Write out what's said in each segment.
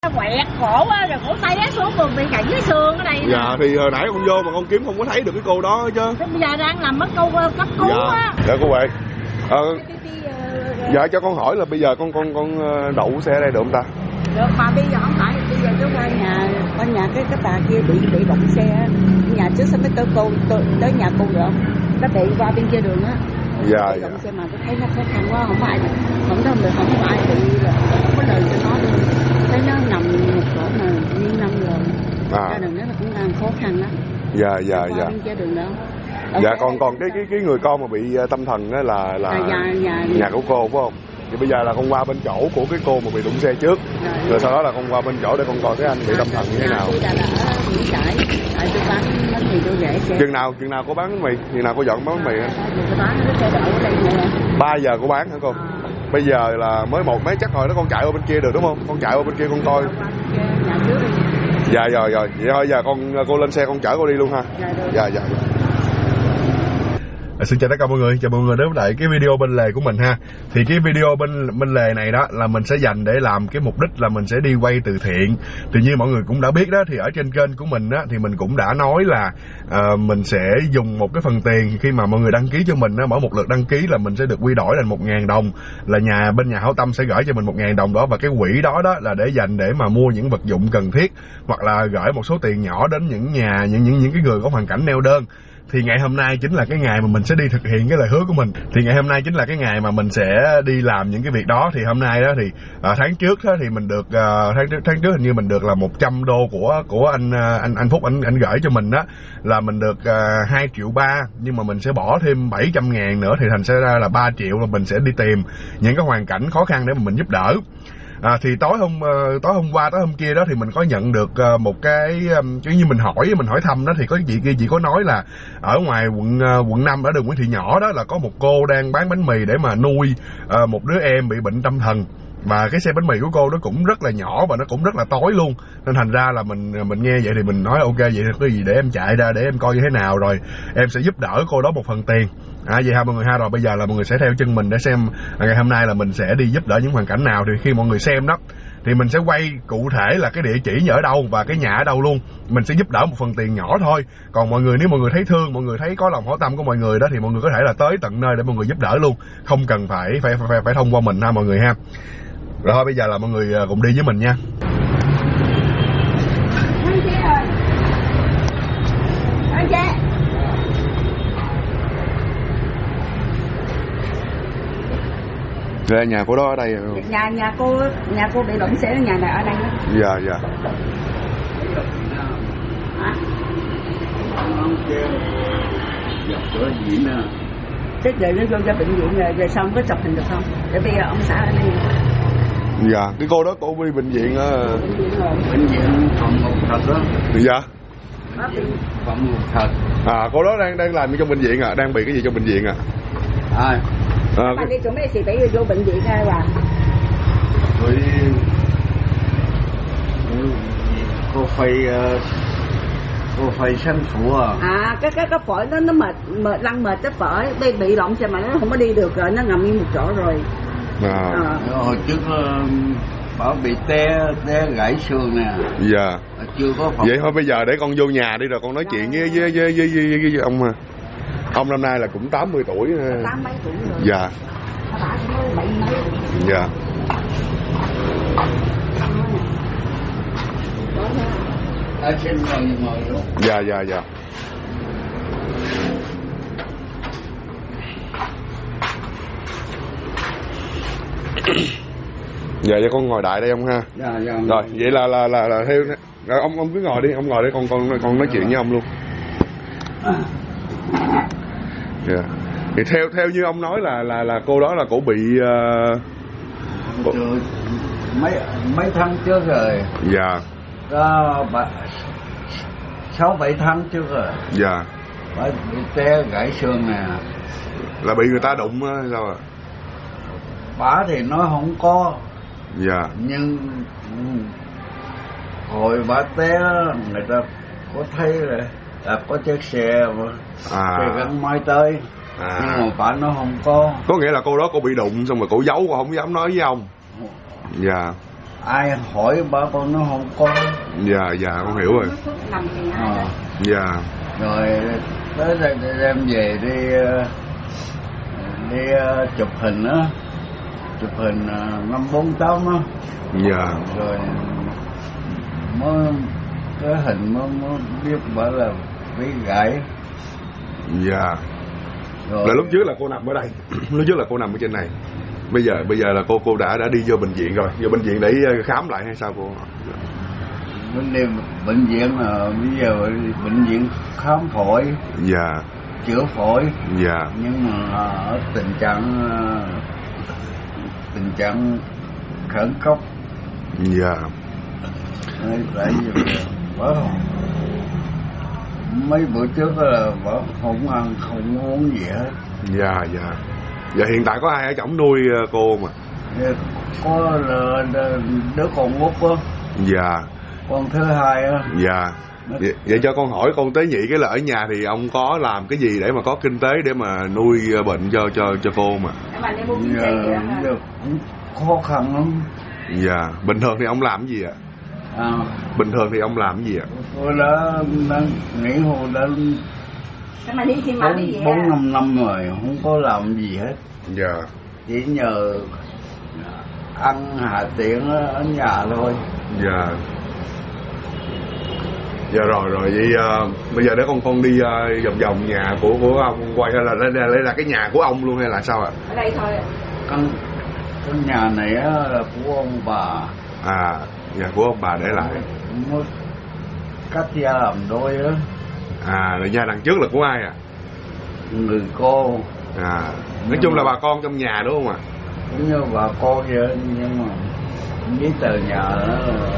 quẹt cổ á, rồi cổ tay đá xuống rồi bị gãy cái xương ở đây. Dạ thì hồi nãy con vô mà con kiếm không có thấy được cái cô đó chứ. Thế bây giờ đang làm mất câu cấp cứu á. Dạ cô Huệ. Dạ cho con hỏi là bây giờ con đậu xe ở đây được không ta? Được mà bây giờ không phải, bây giờ chú qua nhà cái bà kia bị động xe, nhà trước sao mới tới nhà cô được không? Nó bị qua bên kia đường á. Dạ. Động xe mà tôi thấy nó khó khăn quá, không có ai không có ai bị là không có lời cho nó luôn. Thấy nó nằm một chỗ mà nguyên 5 lần. Ra đường đó là cũng đang khó khăn lắm. Dạ. Bên kia đường đó. Dạ còn cái người con mà bị tâm thần á là nhà của cô phải không? Thì bây giờ là con qua bên chỗ của cái cô mà bị đụng xe trước, rồi sau đó là con qua bên chỗ để con coi cái anh bị tâm thần như thế nào. Tôi bán bánh mì tôi rẻ xe. Chừng nào cô bán bánh mì, chừng nào cô dọn bán bánh mì? 3 giờ cô bán hả cô? Bây giờ là mới một mấy chắc rồi đó, con chạy qua bên kia được đúng không? Con chạy qua bên kia con coi. Dạ rồi. Vậy thôi giờ cô lên xe con chở cô đi luôn ha. Dạ. Xin chào tất cả mọi người, chào mọi người đến với lại cái video bên lề của mình ha. Thì cái video bên lề này đó là mình sẽ dành để làm cái mục đích là mình sẽ đi quay từ thiện. Tuy nhiên mọi người cũng đã biết đó, thì ở trên kênh của mình á thì mình cũng đã nói là mình sẽ dùng một cái phần tiền khi mà mọi người đăng ký cho mình á, mỗi một lượt đăng ký là mình sẽ được quy đổi thành 1.000 đồng, là bên nhà hảo tâm sẽ gửi cho mình 1.000 đồng đó, và cái quỹ đó là để dành để mà mua những vật dụng cần thiết, hoặc là gửi một số tiền nhỏ đến những nhà những cái người có hoàn cảnh neo đơn. Thì ngày hôm nay chính là cái ngày mà mình sẽ đi thực hiện cái lời hứa của mình. Thì ngày hôm nay chính là cái ngày mà mình sẽ đi làm những cái việc đó. Thì hôm nay đó thì tháng trước đó thì mình được tháng trước hình như mình được là 100 đô của anh Phúc anh gửi cho mình đó, là mình được 2,3 triệu, nhưng mà mình sẽ bỏ thêm 700.000 nữa thì thành sẽ ra là 3 triệu, là mình sẽ đi tìm những cái hoàn cảnh khó khăn để mà mình giúp đỡ. Thì tối hôm qua tối hôm kia đó thì mình có nhận được một cái như mình hỏi thăm đó, thì có chị có nói là ở ngoài quận 5 ở đường Nguyễn Thị Nhỏ đó là có một cô đang bán bánh mì để mà nuôi một đứa em bị bệnh tâm thần, và cái xe bánh mì của cô nó cũng rất là nhỏ và nó cũng rất là tối luôn, nên thành ra là mình nghe vậy thì mình nói ok vậy thì có gì để em chạy ra để em coi như thế nào, rồi em sẽ giúp đỡ cô đó một phần tiền. Vậy ha mọi người ha. Rồi bây giờ là mọi người sẽ theo chân mình để xem ngày hôm nay là mình sẽ đi giúp đỡ những hoàn cảnh nào. Thì khi mọi người xem đó thì mình sẽ quay cụ thể là cái địa chỉ ở đâu và cái nhà ở đâu luôn. Mình sẽ giúp đỡ một phần tiền nhỏ thôi. Còn mọi người nếu mọi người thấy thương, mọi người thấy có lòng hảo tâm của mọi người đó, thì mọi người có thể là tới tận nơi để mọi người giúp đỡ luôn, không cần phải thông qua mình ha mọi người ha. Rồi thôi bây giờ là mọi người cùng đi với mình nha. Rồi nhà cô đó ở đây không? Nhà cô bị bệnh xe, nhà này ở đây đó. Dạ. Tức rồi nó vô cho bệnh viện rồi sao không có chụp hình được không? Để bây giờ ông xã ở đây. Dạ, cái cô đó cô đi bệnh viện á. Bệnh viện phòng ngủ thật đó. Dạ. Phòng ngủ thật. Cô đó đang làm trong bệnh viện à, đang bị cái gì trong bệnh viện à? Bà đi chỗ mấy sĩ tỷ vô bệnh viện ai bà? Cô phải sản phụ à? Cái phổi nó mệt cái phổi bị lộn xe mà nó không có đi được rồi, nó nằm yên một chỗ rồi. Hồi trước bảo bị té gãy xương nè. Dạ. Chưa có phòng. Vậy thôi bây giờ để con vô nhà đi rồi con nói chuyện với ông. Ông năm nay là cũng 80 tuổi. 80 tuổi rồi. Dạ. Dạ. Xin ngồi luôn. Dạ. Dạ cho con ngồi đại đây ông ha. Dạ. Rồi vậy là theo rồi ông cứ ngồi đi, ông ngồi đây con nói chuyện với ông luôn. Dạ. Thì theo như ông nói là cô đó là cổ bị mấy tháng trước rồi. Dạ. 6-7 tháng trước rồi. Dạ. Bà bị té gãy xương nè. Là bị người ta đụng hay sao ạ? Bà thì nói không có. Dạ. Nhưng hồi bà té người ta có thấy là có chiếc xe gắn máy tới. Nhưng mà bà nó không có. Có nghĩa là cô đó cô bị đụng xong rồi cô giấu, cô không dám nói với ông. Dạ. ai hỏi bà con nó không có. Dạ con hiểu rồi. Dạ. Rồi tới đây đem về đi chụp hình á, chụp hình 548 á. Dạ. Rồi mới cái hình mới biết bảo là bị gãy. Dạ. Rồi. Là lúc trước là cô nằm ở đây, lúc trước là cô nằm ở trên này. Bây giờ là cô đã đi vô bệnh viện rồi, vô bệnh viện để khám lại hay sao cô? Bệnh viện là bây giờ bệnh viện khám phổi. Dạ. Chữa phổi. Dạ. Nhưng mà ở tình trạng khẩn cấp. Dạ. Tại vì mấy bữa trước là bảo không ăn không uống gì hết. Dạ. Dạ hiện tại có ai ở chồng nuôi cô mà? Có đứa con út á. Dạ. Con thứ hai á. Dạ. Vậy cho con hỏi con tế nhị cái là ở nhà thì ông có làm cái gì để mà có kinh tế để mà nuôi bệnh cho cô mà? Giờ cũng khó khăn lắm. Dạ. Bình thường thì ông làm cái gì ạ? Bình thường thì ông làm cái gì ạ? Tôi đã nghỉ hưu đã 4-5 năm rồi, không có làm gì hết. Dạ. Chỉ nhờ ăn hà tiện ở nhà thôi. Dạ. Dạ rồi vậy bây giờ để con đi vòng nhà của ông quay hay là đây là cái nhà của ông luôn hay là sao ạ? Ở đây thôi. Cái nhà này là của ông bà. Nhà của ông bà để lại. Mới cắt gia làm đôi á. Rồi nhà đằng trước là của ai ạ? Người cô. Nói chung là bà con trong nhà đúng không ạ? Giống như bà con vậy nhưng mà giấy tờ nhà đó.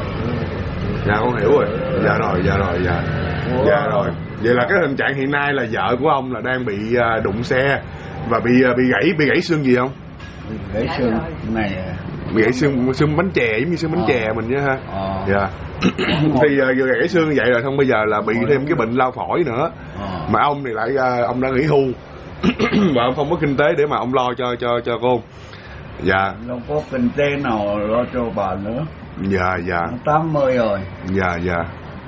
Dạ con hiểu rồi. Dạ rồi. Dạ rồi. Vậy là cái tình trạng hiện nay là vợ của ông là đang bị đụng xe và bị gãy xương gì không? Gãy xương này. Bị gãy xương bánh chè giống như xương bánh chè mình nhá ha. Dạ. Thì vừa gãy xương như vậy rồi xong bây giờ là bị thêm cái bệnh lao phổi nữa. Mà ông thì lại ông đã nghỉ hưu và ông không có kinh tế để mà ông lo cho cô. Dạ. Không có kinh tế nào lo cho bà nữa. Dạ. 80 rồi. Dạ.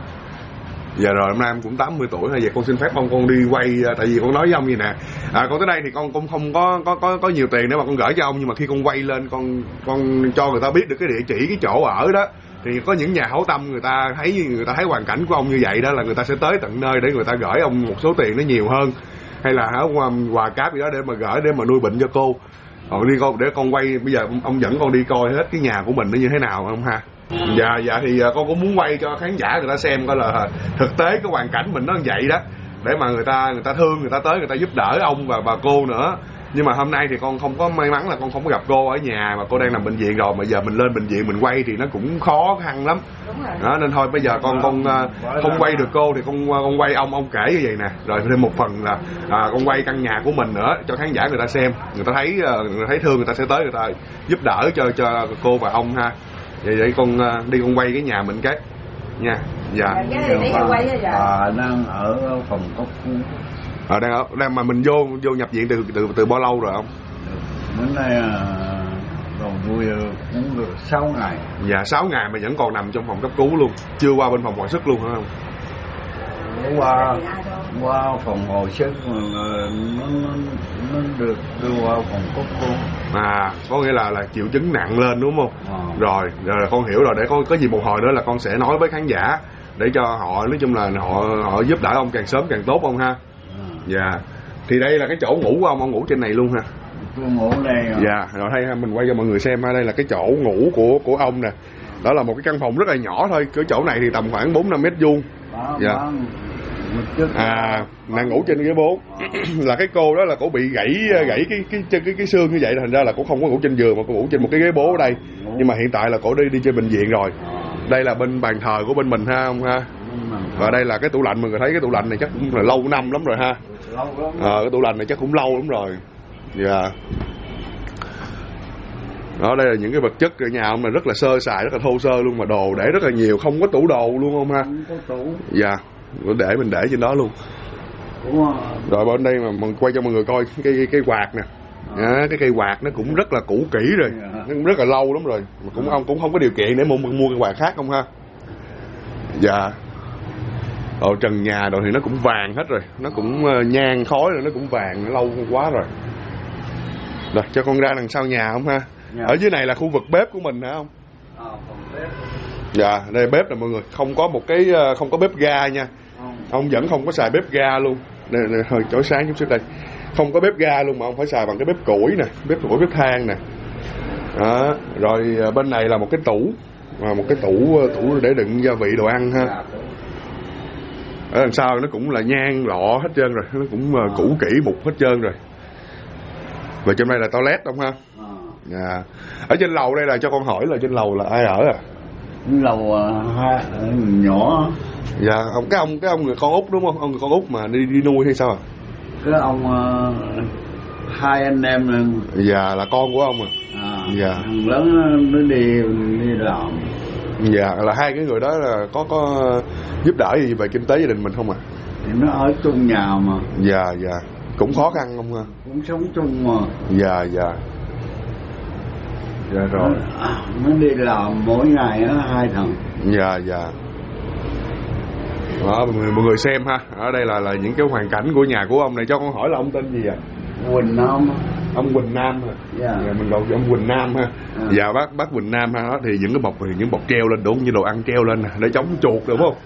Dạ rồi, hôm nay em cũng 80 tuổi rồi. Vậy con xin phép con đi quay. Tại vì con nói với ông gì nè, con tới đây thì con cũng không có nhiều tiền để mà con gửi cho ông. Nhưng mà khi con quay lên con cho người ta biết được cái địa chỉ, cái chỗ ở đó, thì có những nhà hảo tâm người ta thấy hoàn cảnh của ông như vậy đó, là người ta sẽ tới tận nơi để người ta gửi ông một số tiền nó nhiều hơn, hay là quà cáp gì đó để mà gửi để mà nuôi bệnh cho cô. Để con quay. Bây giờ ông dẫn con đi coi hết cái nhà của mình nó như thế nào không ha? Dạ thì con cũng muốn quay cho khán giả người ta xem coi là thực tế cái hoàn cảnh mình nó như vậy đó, để mà người ta thương, người ta tới người ta giúp đỡ ông và bà cô nữa. Nhưng mà hôm nay thì con không có may mắn là con không có gặp cô ở nhà, mà cô đang nằm bệnh viện rồi, mà giờ mình lên bệnh viện mình quay thì nó cũng khó khăn lắm. Đó, nên thôi bây giờ con không quay được cô thì con quay ông kể như vậy nè, rồi thêm một phần là con quay căn nhà của mình nữa cho khán giả người ta xem, người ta thấy thương người ta sẽ tới người ta giúp đỡ cho cô và ông ha. Vậy con đi con quay cái nhà mình cái nha. Dạ. Đang ở phòng cấp cứu. Đang mà mình vô nhập viện từ bao lâu rồi không? Bữa nay còn vui cũng được 6 ngày. Dạ 6 ngày mà vẫn còn nằm trong phòng cấp cứu luôn, chưa qua bên phòng hồi sức luôn hả không? Qua phòng hồi sức mà nó được đưa qua phòng cấp cứu. Có nghĩa là triệu chứng nặng lên đúng không? Rồi con hiểu rồi. Để có gì một hồi nữa là con sẽ nói với khán giả để cho họ, nói chung là họ giúp đỡ ông càng sớm càng tốt ông ha. Dạ. Thì đây là cái chỗ ngủ của ông ngủ trên này luôn ha. Tôi ngủ đây. Dạ, rồi hay mình quay cho mọi người xem ha. Đây là cái chỗ ngủ của ông nè. Đó là một cái căn phòng rất là nhỏ thôi. Cái chỗ này thì tầm khoảng 4-5 mét vuông. Dạ. Nàng ngủ trên ghế 4. Là cái cô đó là cổ bị gãy cái xương như vậy, thành ra là cổ không có ngủ trên giường mà cổ ngủ trên một cái ghế bố ở đây. Nhưng mà hiện tại là cổ đi trên bệnh viện rồi. Đây là bên bàn thờ của bên mình ha ông ha. Và đây là cái tủ lạnh, mọi người thấy cái tủ lạnh này chắc cũng là lâu năm lắm rồi ha. Cái tủ lạnh này chắc cũng lâu lắm rồi. Dạ. Đó, đây là những cái vật chất ở nhà ông là rất là sơ sài, rất là thô sơ luôn, mà đồ để rất là nhiều, không có tủ đồ luôn không ha. Không có tủ. Dạ. Mình để trên đó luôn. Rồi bên đây mà mình quay cho mọi người coi cái quạt nè. Cái cây quạt nó cũng rất là cũ kỹ rồi, nó cũng rất là lâu lắm rồi, mà cũng ông cũng không có điều kiện để mua cây quạt khác không ha. Dạ. Trần nhà rồi thì nó cũng vàng hết rồi, nó cũng nhang khói rồi, nó cũng vàng, nó lâu quá rồi. Rồi cho con ra đằng sau nhà không ha. Ở dưới này là khu vực bếp của mình hả không? Dạ, đây bếp nè mọi người, không có một cái không có bếp ga nha. Ông vẫn không có xài bếp ga luôn. Đây, hơi chói sáng chút xíu đây. Không có bếp ga luôn mà ông phải xài bằng cái bếp củi nè, bếp củi bếp than nè. Đó, rồi bên này là một cái tủ, một cái tủ để đựng gia vị đồ ăn ha. Ở đằng sau nó cũng là nhang lọ hết trơn rồi, nó cũng cũ kỹ mục hết trơn rồi. Và trong đây là toilet không ha? Dạ. Ở trên lầu đây là cho con hỏi là trên lầu là ai ở à? Lầu nhỏ. Dạ, cái ông người con út đúng không? Ông người con út mà đi nuôi hay sao à? Cái ông hai anh em này. Dạ, là con của ông à? Dạ. Thằng lớn nó đi làm. Dạ, là hai cái người đó là có giúp đỡ gì về kinh tế gia đình mình không à? Thì nó ở chung nhà mà. Dạ, dạ. Cũng khó khăn không ha? Cũng sống chung mà. Dạ, dạ. Dạ rồi. Nó đi làm mỗi ngày á 2 thằng. Dạ, dạ. Đó, mọi người xem ha. Ở đây là những cái hoàn cảnh của nhà của ông này. Cho con hỏi là ông tên gì ạ? Quỳnh Nam. Ông Quỳnh Nam hả? Dạ. Dạ, mình gọi ông Quỳnh Nam ha. Dạ, bác Quỳnh Nam ha. Đó, thì những bọc treo lên đúng như đồ ăn treo lên để chống chuột đúng không?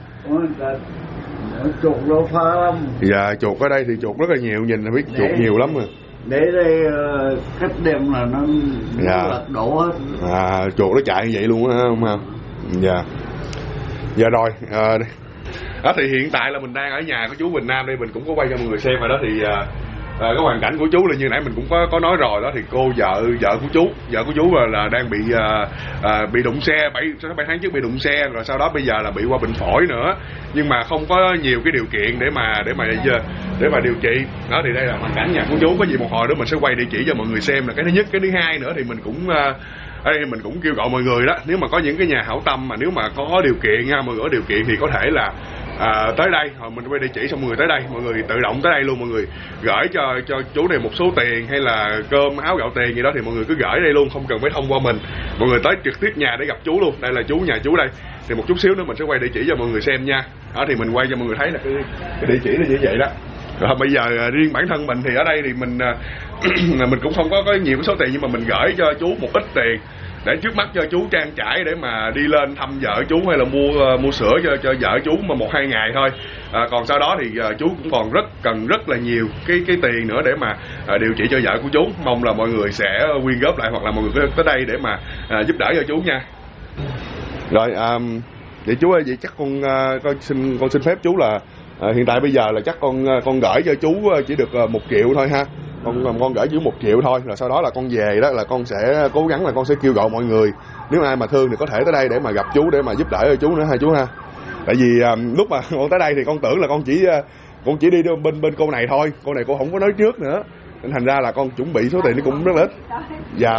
Chuột đâu phá lắm. Dạ, chuột ở đây thì chuột rất là nhiều, nhìn là biết chuột nhiều lắm rồi. Để đây cách đêm là nó lật đổ hết. Chuột nó chạy như vậy luôn á không ha? Dạ. Dạ rồi. Đó thì hiện tại là mình đang ở nhà của chú Quỳnh Nam đây, mình cũng có quay cho mọi người xem rồi đó. Thì cái hoàn cảnh của chú là như nãy mình cũng có nói rồi đó. Thì cô vợ của chú là đang bị đụng xe 7 tháng trước, bị đụng xe rồi sau đó bây giờ là bị qua bệnh phổi nữa, nhưng mà không có nhiều cái điều kiện để mà điều trị. Đó thì đây là hoàn cảnh nhà của chú. Có gì một hồi nữa mình sẽ quay địa chỉ cho mọi người xem là cái thứ nhất. Cái thứ hai nữa thì mình cũng ở đây mình cũng kêu gọi mọi người đó, nếu mà có những cái nhà hảo tâm mà nếu mà có điều kiện nha, mọi người có điều kiện thì có thể là tới đây, mình quay địa chỉ xong mọi người tới đây, mọi người tự động tới đây luôn, mọi người gửi cho chú này một số tiền hay là cơm áo gạo tiền gì đó thì mọi người cứ gửi đây luôn, không cần phải thông qua mình, mọi người tới trực tiếp nhà để gặp chú luôn. Đây là nhà chú đây. Thì một chút xíu nữa mình sẽ quay địa chỉ cho mọi người xem nha. Đó thì mình quay cho mọi người thấy là cái địa chỉ là như vậy đó. Rồi bây giờ riêng bản thân mình thì ở đây thì mình cũng không có nhiều cái số tiền, nhưng mà mình gửi cho chú một ít tiền để trước mắt cho chú trang trải để mà đi lên thăm vợ chú hay là mua sữa cho vợ chú mà 1-2 ngày thôi. Còn sau đó thì chú cũng còn cần rất là nhiều cái tiền nữa để mà điều trị cho vợ của chú. Mong là mọi người sẽ quyên góp lại hoặc là mọi người tới đây để mà giúp đỡ cho chú nha. Rồi vậy chú ơi, vậy chắc con xin phép chú là hiện tại bây giờ là chắc con gửi cho chú chỉ được 1 triệu thôi ha. Con gửi chú 1 triệu thôi, rồi sau đó là con về đó là con sẽ cố gắng là con sẽ kêu gọi mọi người, nếu ai mà thương thì có thể tới đây để mà gặp chú để mà giúp đỡ cho chú nữa ha chú ha. Tại vì lúc mà con tới đây thì con tưởng là con chỉ đi bên cô này thôi, cô này cô không có nói trước nữa, nên thành ra là con chuẩn bị số tiền nó cũng rất là ít. Dạ.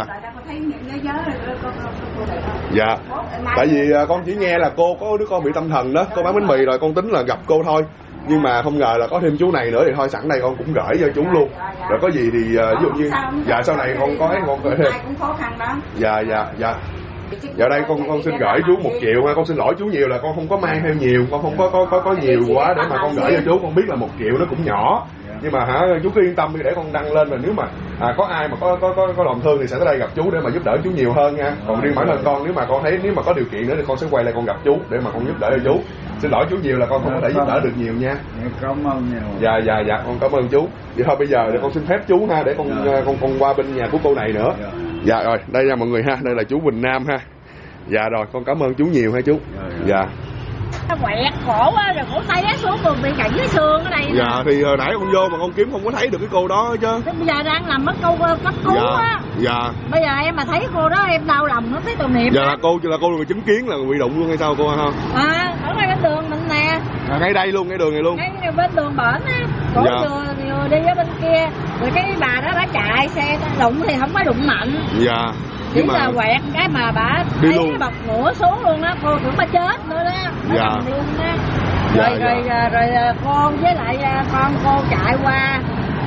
Dạ. Tại vì con chỉ nghe là cô có đứa con bị tâm thần đó, cô bán bánh mì rồi con tính là gặp cô thôi. Nhưng mà không ngờ là có thêm chú này nữa thì thôi sẵn đây con cũng gửi cho chú luôn. Rồi có gì thì ví dụ như sau này con có con gửi thêm. Dạ. Giờ đây con xin gửi chú 1 triệu ha. Con xin lỗi chú nhiều là con không có mang theo nhiều, con không có nhiều quá để mà con gửi cho chú. Con biết là 1 triệu nó cũng nhỏ, nhưng mà chú cứ yên tâm đi để con đăng lên, và nếu mà có ai mà có lòng thương thì sẽ tới đây gặp chú để mà giúp đỡ chú nhiều hơn nha. Còn riêng bản thân con, nếu mà con thấy nếu mà có điều kiện nữa thì con sẽ quay lại con gặp chú để mà con giúp đỡ cho chú. Xin lỗi chú nhiều là con không có thể giúp đỡ được nhiều nha. Cảm ơn nhiều. Dạ con cảm ơn chú. Vậy thôi bây giờ để con xin phép chú ha, để con qua bên nhà của cô này nữa. Dạ rồi, đây nha mọi người ha, đây là chú Quỳnh Nam ha. Dạ rồi, con cảm ơn chú nhiều ha chú. Dạ. Quẹt khổ quá rồi, cổ tay đá xuống còn bị gãy cái xương ở đây. Dạ thì hồi nãy con vô mà con kiếm không có thấy được cái cô đó chứ. Bây giờ đang nằm ở câu cấp cứu á. Dạ. Bây giờ em mà thấy cô đó em đau lòng nó thấy tội nghiệp. Dạ là cô là người chứng kiến là bị đụng luôn hay sao cô ha? Ở ngay bên đường mình nè. Ngay đây luôn, ngay đường này luôn. Ngay bên đường bển á. Cổ vừa đi ở bên kia, rồi cái bà đó bà chạy xe đụng thì không có đụng mạnh. Dạ. Chỉ là quẹt cái mà bà đi thấy luôn. cái bật ngửa xuống luôn đó, cô tưởng bà chết nữa đó. Dạ. Luôn đó. Rồi con với lại con cô chạy qua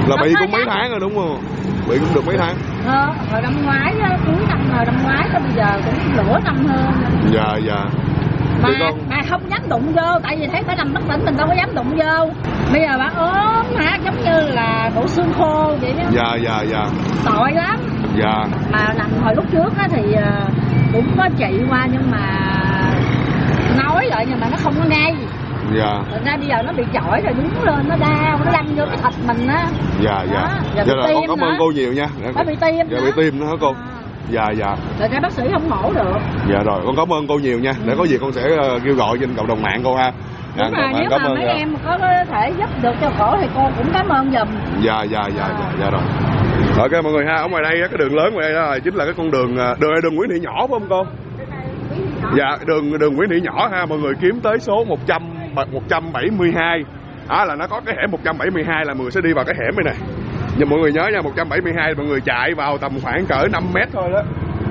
Là bị cũng mấy tháng rồi đúng không? Bị cũng được mấy tháng. Hồi năm ngoái cuối năm ngoái tới bây giờ cũng nửa năm hơn. Dạ. Mà không dám đụng vô, tại vì thấy bà nằm bất tỉnh mình đâu có dám đụng vô. Bây giờ bà ốm hả, giống như là bộ xương khô vậy đó. Dạ. Tội lắm. Dạ. Mà nằm hồi lúc trước á thì cũng có trị qua nhưng mà nói lại nhưng mà nó không có ngay. Dạ. Thật ra bây giờ nó bị chỏi rồi đứng lên nó đau, nó lăn vô cái thịt mình á. Dạ. Dạ rồi, con cảm ơn cô nhiều nha. Nó bị tim. Dạ, bị tim nữa hả cô? Dạ. Thật ra bác sĩ không mổ được. Dạ rồi, con cảm ơn cô nhiều nha. Để có gì con sẽ kêu gọi trên cộng đồng mạng cô ha. Đúng rồi, nếu mà mấy em có thể giúp được cho cổ thì cô cũng cảm ơn giùm. Dạ rồi. Ok mọi người ha, ở ngoài đây cái đường lớn ngoài đây đó chính là cái con đường đường Nguyễn Thị Nhỏ phải không cô? Dạ, đường Nguyễn Thị Nhỏ ha, mọi người kiếm tới số 172. Là nó có cái hẻm 172 là mọi người sẽ đi vào cái hẻm này nè. Nhưng mọi người nhớ nha, 172 mọi người chạy vào tầm khoảng cỡ 5 mét thôi đó.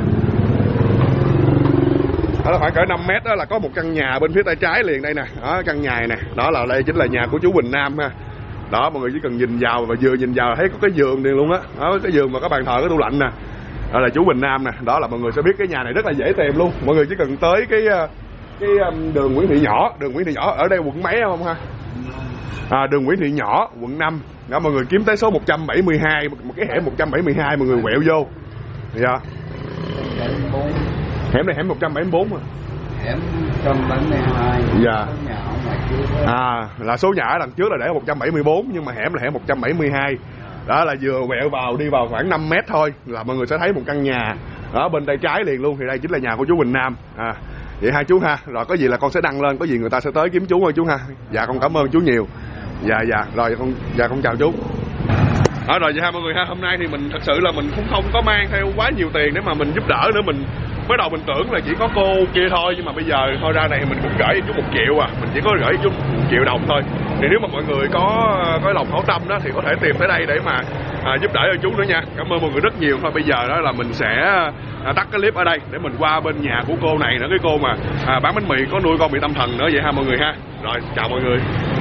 Đó là khoảng cỡ 5 mét đó là có một căn nhà bên phía tay trái liền đây nè. Đó, căn nhà này nè, đó là đây chính là nhà của chú Bình Nam ha. Đó, mọi người chỉ cần nhìn vào và vừa nhìn vào thấy có cái giường liền luôn á. Đó, cái giường mà có bàn thờ, cái tủ lạnh nè. Đó là chú Bình Nam nè. Đó là mọi người sẽ biết cái nhà này rất là dễ tìm luôn. Mọi người chỉ cần tới cái đường Nguyễn Thị Nhỏ. Đường Nguyễn Thị Nhỏ ở đây quận mấy không ha? Đường Nguyễn Thị Nhỏ, quận 5. Đó, mọi người kiếm tới số 172, một cái hẻm 172 mọi người quẹo vô. Dạ. Hẻm này hẻm 174 à. Hẻm 172. Dạ. Là số nhà ở đằng trước là để 174 nhưng mà hẻm là hẻm 172. Đó là vừa quẹo vào đi vào khoảng 5 mét thôi là mọi người sẽ thấy một căn nhà. Đó bên tay trái liền luôn thì đây chính là nhà của chú Bình Nam. Vậy hai chú ha, rồi có gì là con sẽ đăng lên, có gì người ta sẽ tới kiếm chú thôi chú ha. Dạ con cảm ơn chú nhiều. Dạ rồi con chào chú. Rồi vậy ha mọi người ha, hôm nay thì mình thật sự là mình cũng không có mang theo quá nhiều tiền để mà mình giúp đỡ nữa. Mình mới đầu mình tưởng là chỉ có cô kia thôi, nhưng mà bây giờ thôi ra này mình cũng gửi chú 1 triệu mình chỉ có gửi chú 1 triệu đồng thôi. Thì nếu mà mọi người có lòng hảo tâm đó thì có thể tìm tới đây để mà giúp đỡ cho chú nữa nha. Cảm ơn mọi người rất nhiều. Thôi bây giờ đó là mình sẽ tắt cái clip ở đây để mình qua bên nhà của cô này nữa, cái cô mà bán bánh mì có nuôi con bị tâm thần nữa vậy ha mọi người ha. Rồi chào mọi người.